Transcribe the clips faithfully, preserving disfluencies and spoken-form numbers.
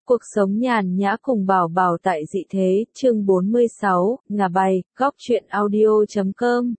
Cuộc sống nhàn nhã cùng Bảo Bảo tại dị thế, chương bốn mươi sáu, ngả bài, góc truyện audio chấm com.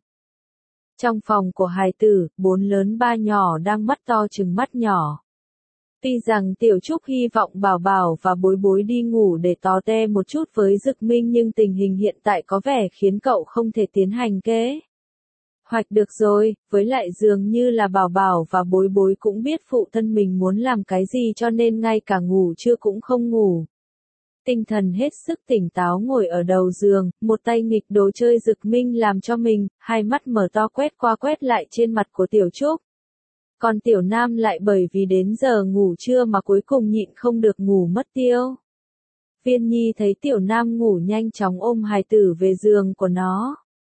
Trong phòng của hài tử, bốn lớn ba nhỏ đang mắt to trừng mắt nhỏ. Tuy rằng Tiểu Trúc hy vọng Bảo Bảo và Bối Bối đi ngủ để tó te một chút với Dực Minh, nhưng tình hình hiện tại có vẻ khiến cậu không thể tiến hành kế hoạch được rồi, với lại dường như là Bảo Bảo và Bối Bối cũng biết phụ thân mình muốn làm cái gì, cho nên ngay cả ngủ trưa cũng không ngủ. Tinh thần hết sức tỉnh táo ngồi ở đầu giường, một tay nghịch đồ chơi Dực Minh làm cho mình, hai mắt mở to quét qua quét lại trên mặt của Tiểu Trúc. Còn Tiểu Nam lại bởi vì đến giờ ngủ trưa mà cuối cùng nhịn không được ngủ mất tiêu. Viên Nhi thấy Tiểu Nam ngủ nhanh chóng ôm hài tử về giường của nó.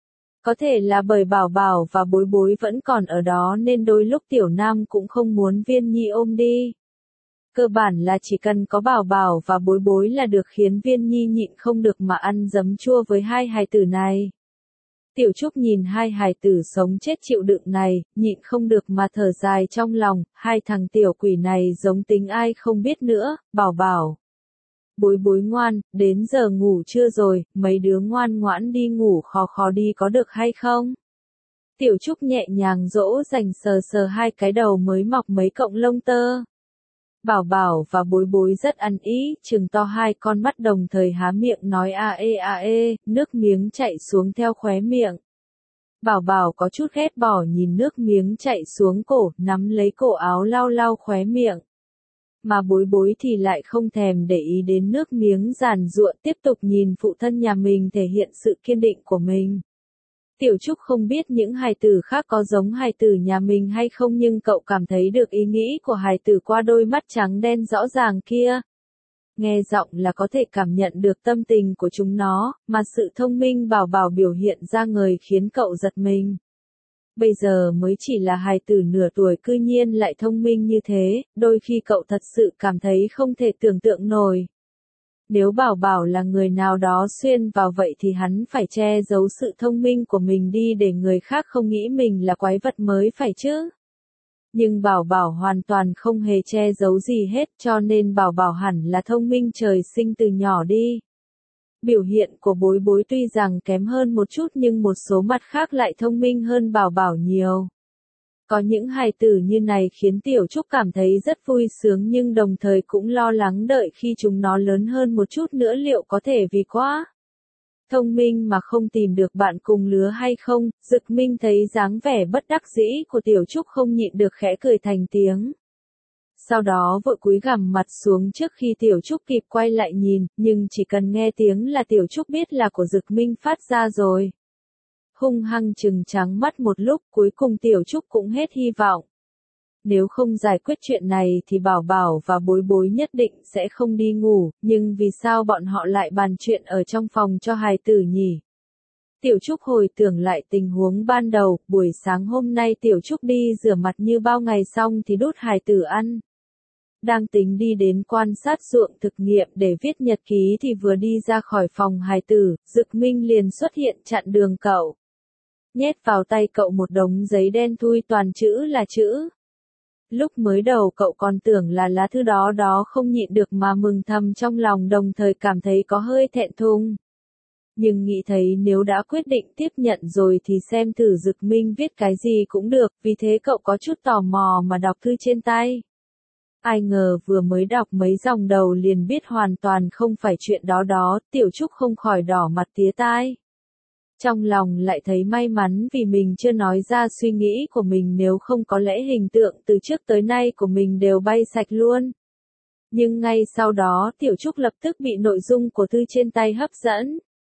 Có thể là bởi Bảo Bảo và Bối Bối vẫn còn ở đó nên đôi lúc Tiểu Nam cũng không muốn Viên Nhi ôm đi. Cơ bản là chỉ cần có Bảo Bảo và Bối Bối là được, khiến Viên Nhi nhịn không được mà ăn giấm chua với hai hài tử này. Tiểu Trúc nhìn hai hài tử sống chết chịu đựng này, nhịn không được mà thở dài trong lòng, hai thằng tiểu quỷ này giống tính ai không biết nữa. Bảo Bảo, Bối Bối ngoan, đến giờ ngủ trưa rồi, mấy đứa ngoan ngoãn đi ngủ khò khò đi có được hay không? Tiểu Trúc nhẹ nhàng dỗ dành sờ sờ hai cái đầu mới mọc mấy cọng lông tơ. Bảo Bảo và Bối Bối rất ăn ý, trừng to hai con mắt đồng thời há miệng nói a ê a ê, nước miếng chạy xuống theo khóe miệng. Bảo Bảo có chút ghét bỏ nhìn nước miếng chạy xuống cổ, nắm lấy cổ áo lau lau khóe miệng. Mà Bối Bối thì lại không thèm để ý đến nước miếng giàn giụa, tiếp tục nhìn phụ thân nhà mình thể hiện sự kiên định của mình. Tiểu Trúc không biết những hài tử khác có giống hài tử nhà mình hay không, nhưng cậu cảm thấy được ý nghĩ của hài tử qua đôi mắt trắng đen rõ ràng kia. Nghe giọng là có thể cảm nhận được tâm tình của chúng nó, mà sự thông minh Bảo Bảo biểu hiện ra người khiến cậu giật mình. Bây giờ mới chỉ là hài tử nửa tuổi cư nhiên lại thông minh như thế, đôi khi cậu thật sự cảm thấy không thể tưởng tượng nổi. Nếu Bảo Bảo là người nào đó xuyên vào vậy thì hắn phải che giấu sự thông minh của mình đi để người khác không nghĩ mình là quái vật mới phải chứ. Nhưng Bảo Bảo hoàn toàn không hề che giấu gì hết, cho nên Bảo Bảo hẳn là thông minh trời sinh từ nhỏ đi. Biểu hiện của Bối Bối tuy rằng kém hơn một chút nhưng một số mặt khác lại thông minh hơn Bảo Bảo nhiều. Có những hài tử như này khiến Tiểu Trúc cảm thấy rất vui sướng, nhưng đồng thời cũng lo lắng đợi khi chúng nó lớn hơn một chút nữa liệu có thể vì quá thông minh mà không tìm được bạn cùng lứa hay không. Dực Minh thấy dáng vẻ bất đắc dĩ của Tiểu Trúc không nhịn được khẽ cười thành tiếng. Sau đó vội cúi gằm mặt xuống trước khi Tiểu Trúc kịp quay lại nhìn, nhưng chỉ cần nghe tiếng là Tiểu Trúc biết là của Dực Minh phát ra rồi. Hung hăng trừng trắng mắt một lúc, cuối cùng Tiểu Trúc cũng hết hy vọng. Nếu không giải quyết chuyện này thì Bảo Bảo và Bối Bối nhất định sẽ không đi ngủ, nhưng vì sao bọn họ lại bàn chuyện ở trong phòng cho hài tử nhỉ? Tiểu Trúc hồi tưởng lại tình huống ban đầu, buổi sáng hôm nay Tiểu Trúc đi rửa mặt như bao ngày xong thì đút hài tử ăn. Đang tính đi đến quan sát ruộng thực nghiệm để viết nhật ký thì vừa đi ra khỏi phòng hài tử, Dực Minh liền xuất hiện chặn đường cậu. Nhét vào tay cậu một đống giấy đen thui toàn chữ là chữ. Lúc mới đầu cậu còn tưởng là lá thư đó đó không nhịn được mà mừng thầm trong lòng, đồng thời cảm thấy có hơi thẹn thùng. Nhưng nghĩ thấy nếu đã quyết định tiếp nhận rồi thì xem thử Dực Minh viết cái gì cũng được, vì thế cậu có chút tò mò mà đọc thư trên tay. Ai ngờ vừa mới đọc mấy dòng đầu liền biết hoàn toàn không phải chuyện đó đó, Tiểu Trúc không khỏi đỏ mặt tía tai. Trong lòng lại thấy may mắn vì mình chưa nói ra suy nghĩ của mình, nếu không có lẽ hình tượng từ trước tới nay của mình đều bay sạch luôn. Nhưng ngay sau đó Tiểu Trúc lập tức bị nội dung của thư trên tay hấp dẫn.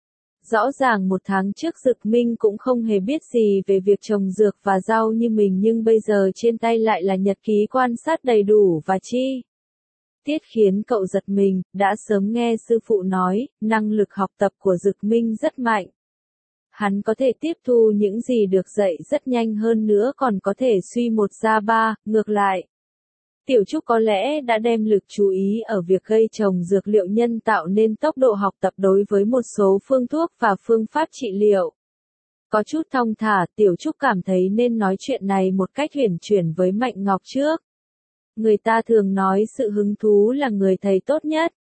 Rõ ràng một tháng trước Dực Minh cũng không hề biết gì về việc trồng dược và rau như mình, nhưng bây giờ trên tay lại là nhật ký quan sát đầy đủ và chi tiết khiến cậu giật mình. Đã sớm nghe sư phụ nói, năng lực học tập của Dực Minh rất mạnh. Hắn có thể tiếp thu những gì được dạy rất nhanh, hơn nữa còn có thể suy một ra ba, ngược lại. Tiểu Trúc có lẽ đã đem lực chú ý ở việc gây trồng dược liệu nhân tạo nên tốc độ học tập đối với một số phương thuốc và phương pháp trị liệu có chút thong thả. Tiểu Trúc cảm thấy nên nói chuyện này một cách huyền chuyển với Mạnh Ngọc trước. Người ta thường nói sự hứng thú là người thầy tốt nhất.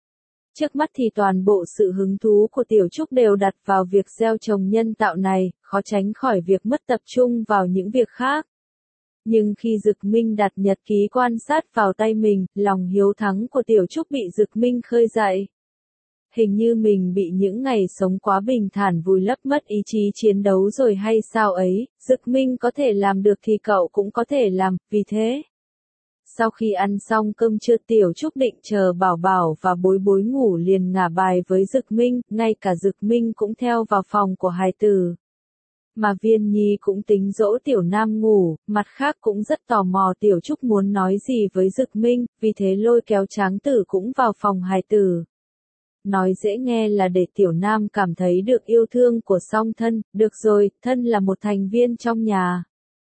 Trước mắt thì toàn bộ sự hứng thú của Tiểu Trúc đều đặt vào việc gieo trồng nhân tạo này, khó tránh khỏi việc mất tập trung vào những việc khác. Nhưng khi Dực Minh đặt nhật ký quan sát vào tay mình, lòng hiếu thắng của Tiểu Trúc bị Dực Minh khơi dậy. Hình như mình bị những ngày sống quá bình thản vùi lấp mất ý chí chiến đấu rồi hay sao ấy, Dực Minh có thể làm được thì cậu cũng có thể làm, vì thế. Sau khi ăn xong cơm trưa Tiểu Trúc định chờ Bảo Bảo và Bối Bối ngủ liền ngả bài với Dực Minh, ngay cả Dực Minh cũng theo vào phòng của hài tử. Mà Viên Nhi cũng tính dỗ Tiểu Nam ngủ, mặt khác cũng rất tò mò Tiểu Trúc muốn nói gì với Dực Minh, vì thế lôi kéo Tráng Tử cũng vào phòng hài tử. Nói dễ nghe là để Tiểu Nam cảm thấy được yêu thương của song thân, được rồi, thân là một thành viên trong nhà.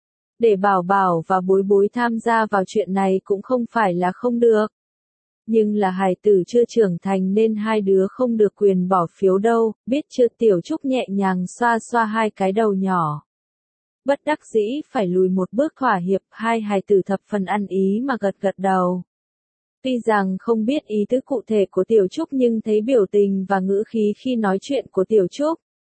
Để Bảo Bảo và Bối Bối tham gia vào chuyện này cũng không phải là không được. Nhưng là hài tử chưa trưởng thành nên hai đứa không được quyền bỏ phiếu đâu, biết chưa? Tiểu Trúc nhẹ nhàng xoa xoa hai cái đầu nhỏ. Bất đắc dĩ phải lùi một bước thỏa hiệp, hai hài tử thập phần ăn ý mà gật gật đầu. Tuy rằng không biết ý tứ cụ thể của Tiểu Trúc nhưng thấy biểu tình và ngữ khí khi nói chuyện của Tiểu Trúc.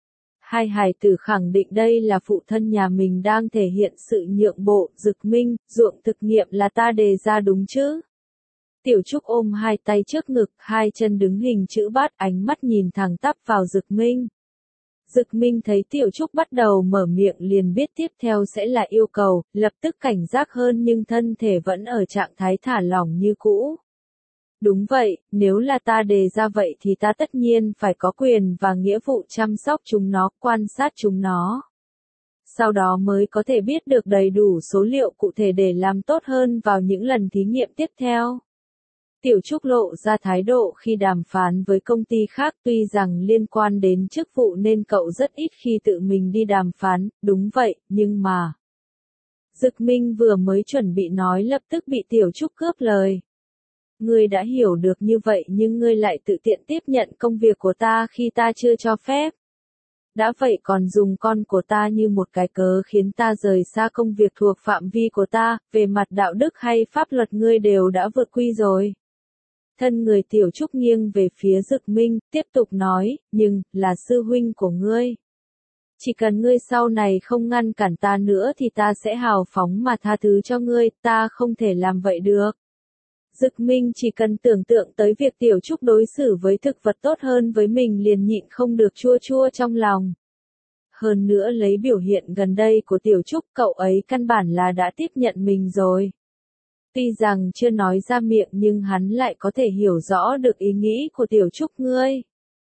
Hai hài tử khẳng định đây là phụ thân nhà mình đang thể hiện sự nhượng bộ. Dực Minh, ruộng thực nghiệm là ta đề ra đúng chứ? Tiểu Trúc ôm hai tay trước ngực, hai chân đứng hình chữ bát, ánh mắt nhìn thẳng tắp vào Dực Minh. Dực Minh thấy Tiểu Trúc bắt đầu mở miệng liền biết tiếp theo sẽ là yêu cầu, lập tức cảnh giác hơn nhưng thân thể vẫn ở trạng thái thả lỏng như cũ. Đúng vậy, nếu là ta đề ra vậy thì ta tất nhiên phải có quyền và nghĩa vụ chăm sóc chúng nó, quan sát chúng nó. Sau đó mới có thể biết được đầy đủ số liệu cụ thể để làm tốt hơn vào những lần thí nghiệm tiếp theo. Tiểu Trúc lộ ra thái độ khi đàm phán với công ty khác, tuy rằng liên quan đến chức vụ nên cậu rất ít khi tự mình đi đàm phán, đúng vậy, nhưng mà... Dực Minh vừa mới chuẩn bị nói lập tức bị Tiểu Trúc cướp lời. Ngươi đã hiểu được như vậy nhưng ngươi lại tự tiện tiếp nhận công việc của ta khi ta chưa cho phép. Đã vậy còn dùng con của ta như một cái cớ khiến ta rời xa công việc thuộc phạm vi của ta, về mặt đạo đức hay pháp luật ngươi đều đã vượt quy rồi. Thân người Tiểu Trúc nghiêng về phía Dực Minh, tiếp tục nói, nhưng, là sư huynh của ngươi. Chỉ cần ngươi sau này không ngăn cản ta nữa thì ta sẽ hào phóng mà tha thứ cho ngươi, ta không thể làm vậy được. Dực Minh chỉ cần tưởng tượng tới việc Tiểu Trúc đối xử với thực vật tốt hơn với mình liền nhịn không được chua chua trong lòng. Hơn nữa lấy biểu hiện gần đây của Tiểu Trúc cậu ấy căn bản là đã tiếp nhận mình rồi. Tuy rằng chưa nói ra miệng nhưng hắn lại có thể hiểu rõ được ý nghĩ của Tiểu Trúc ngươi.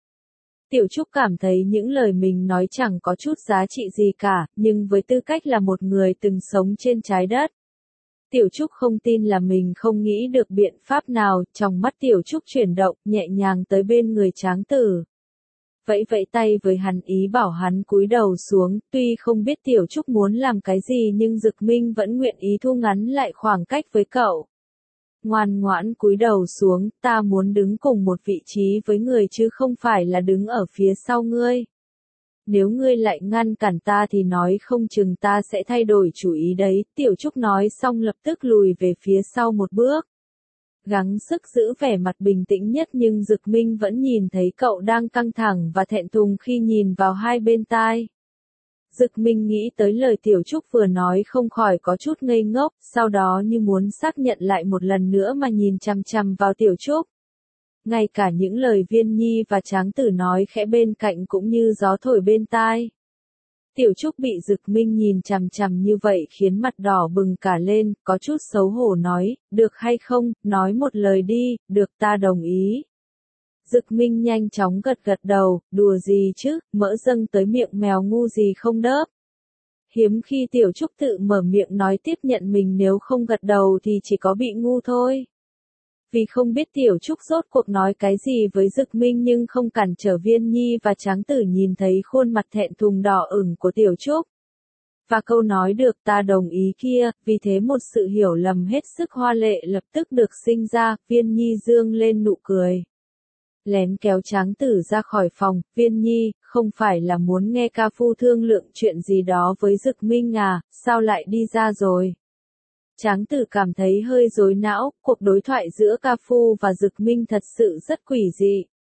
Tiểu Trúc cảm thấy những lời mình nói chẳng có chút giá trị gì cả, nhưng với tư cách là một người từng sống trên trái đất. Tiểu Trúc không tin là mình không nghĩ được biện pháp nào, trong mắt Tiểu Trúc chuyển động, nhẹ nhàng tới bên người Tráng Tử. Vẫy vẫy tay với hắn ý bảo hắn cúi đầu xuống, tuy không biết Tiểu Trúc muốn làm cái gì nhưng Dực Minh vẫn nguyện ý thu ngắn lại khoảng cách với cậu. Ngoan ngoãn cúi đầu xuống, ta muốn đứng cùng một vị trí với người chứ không phải là đứng ở phía sau ngươi. Nếu ngươi lại ngăn cản ta thì nói không chừng ta sẽ thay đổi chủ ý đấy, Tiểu Trúc nói xong lập tức lùi về phía sau một bước. Gắng sức giữ vẻ mặt bình tĩnh nhất nhưng Dực Minh vẫn nhìn thấy cậu đang căng thẳng và thẹn thùng khi nhìn vào hai bên tai. Dực Minh nghĩ tới lời Tiểu Trúc vừa nói không khỏi có chút ngây ngốc, sau đó như muốn xác nhận lại một lần nữa mà nhìn chằm chằm vào Tiểu Trúc. Ngay cả những lời Viên Nhi và Tráng Tử nói khẽ bên cạnh cũng như gió thổi bên tai. Tiểu Trúc bị Dực Minh nhìn chằm chằm như vậy khiến mặt đỏ bừng cả lên, có chút xấu hổ nói, được hay không, nói một lời đi, được ta đồng ý. Dực Minh nhanh chóng gật gật đầu, đùa gì chứ, mỡ dâng tới miệng mèo ngu gì không đớp. Hiếm khi Tiểu Trúc tự mở miệng nói tiếp nhận mình nếu không gật đầu thì chỉ có bị ngu thôi. Vì không biết Tiểu Trúc rốt cuộc nói cái gì với Dực Minh nhưng không cản trở Viên Nhi và Tráng Tử nhìn thấy khuôn mặt thẹn thùng đỏ ửng của Tiểu Trúc. Và câu nói được ta đồng ý kia, vì thế một sự hiểu lầm hết sức hoa lệ lập tức được sinh ra, Viên Nhi dương lên nụ cười. Lén kéo Tráng Tử ra khỏi phòng, Viên Nhi, không phải là muốn nghe ca phu thương lượng chuyện gì đó với Dực Minh à, sao lại đi ra rồi? Tráng Tử cảm thấy hơi rối não, cuộc đối thoại giữa ca phu và Dực Minh thật sự rất quỷ dị.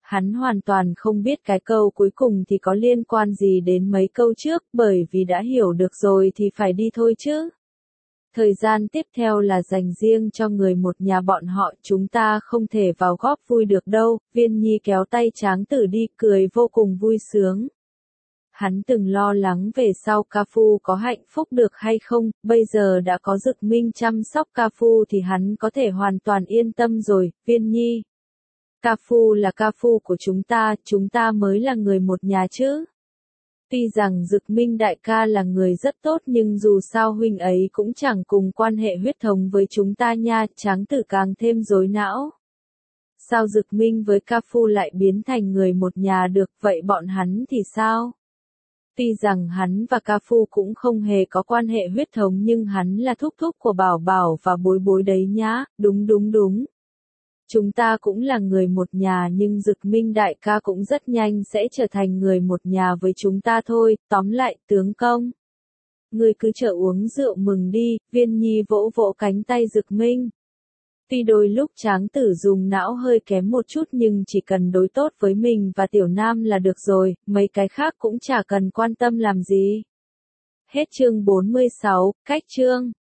Hắn hoàn toàn không biết cái câu cuối cùng thì có liên quan gì đến mấy câu trước, bởi vì đã hiểu được rồi thì phải đi thôi chứ. Thời gian tiếp theo là dành riêng cho người một nhà bọn họ, chúng ta không thể vào góp vui được đâu. Viên Nhi kéo tay Tráng Tử đi, cười vô cùng vui sướng. Hắn từng lo lắng về sau Ca Phu có hạnh phúc được hay không, bây giờ đã có Dực Minh chăm sóc Ca Phu thì hắn có thể hoàn toàn yên tâm rồi. Viên Nhi, Ca Phu là Ca Phu của chúng ta, chúng ta mới là người một nhà chứ. Tuy rằng Dực Minh đại ca là người rất tốt nhưng dù sao huynh ấy cũng chẳng cùng quan hệ huyết thống với chúng ta nha. Tráng Tử càng thêm rối não. Sao Dực Minh với Ca Phu lại biến thành người một nhà được, vậy bọn hắn thì sao? Tuy rằng hắn và Ca Phu cũng không hề có quan hệ huyết thống nhưng hắn là thúc thúc của Bảo Bảo và Bối Bối đấy nhá. Đúng đúng đúng. Chúng ta cũng là người một nhà nhưng Dực Minh đại ca cũng rất nhanh sẽ trở thành người một nhà với chúng ta thôi. Tóm lại, tướng công, ngươi cứ chờ uống rượu mừng đi. Viên Nhi vỗ vỗ cánh tay Dực Minh. Tuy đôi lúc Tráng Tử dùng não hơi kém một chút nhưng chỉ cần đối tốt với mình và Tiểu Nam là được rồi, mấy cái khác cũng chả cần quan tâm làm gì. Hết chương bốn mươi sáu, cách chương.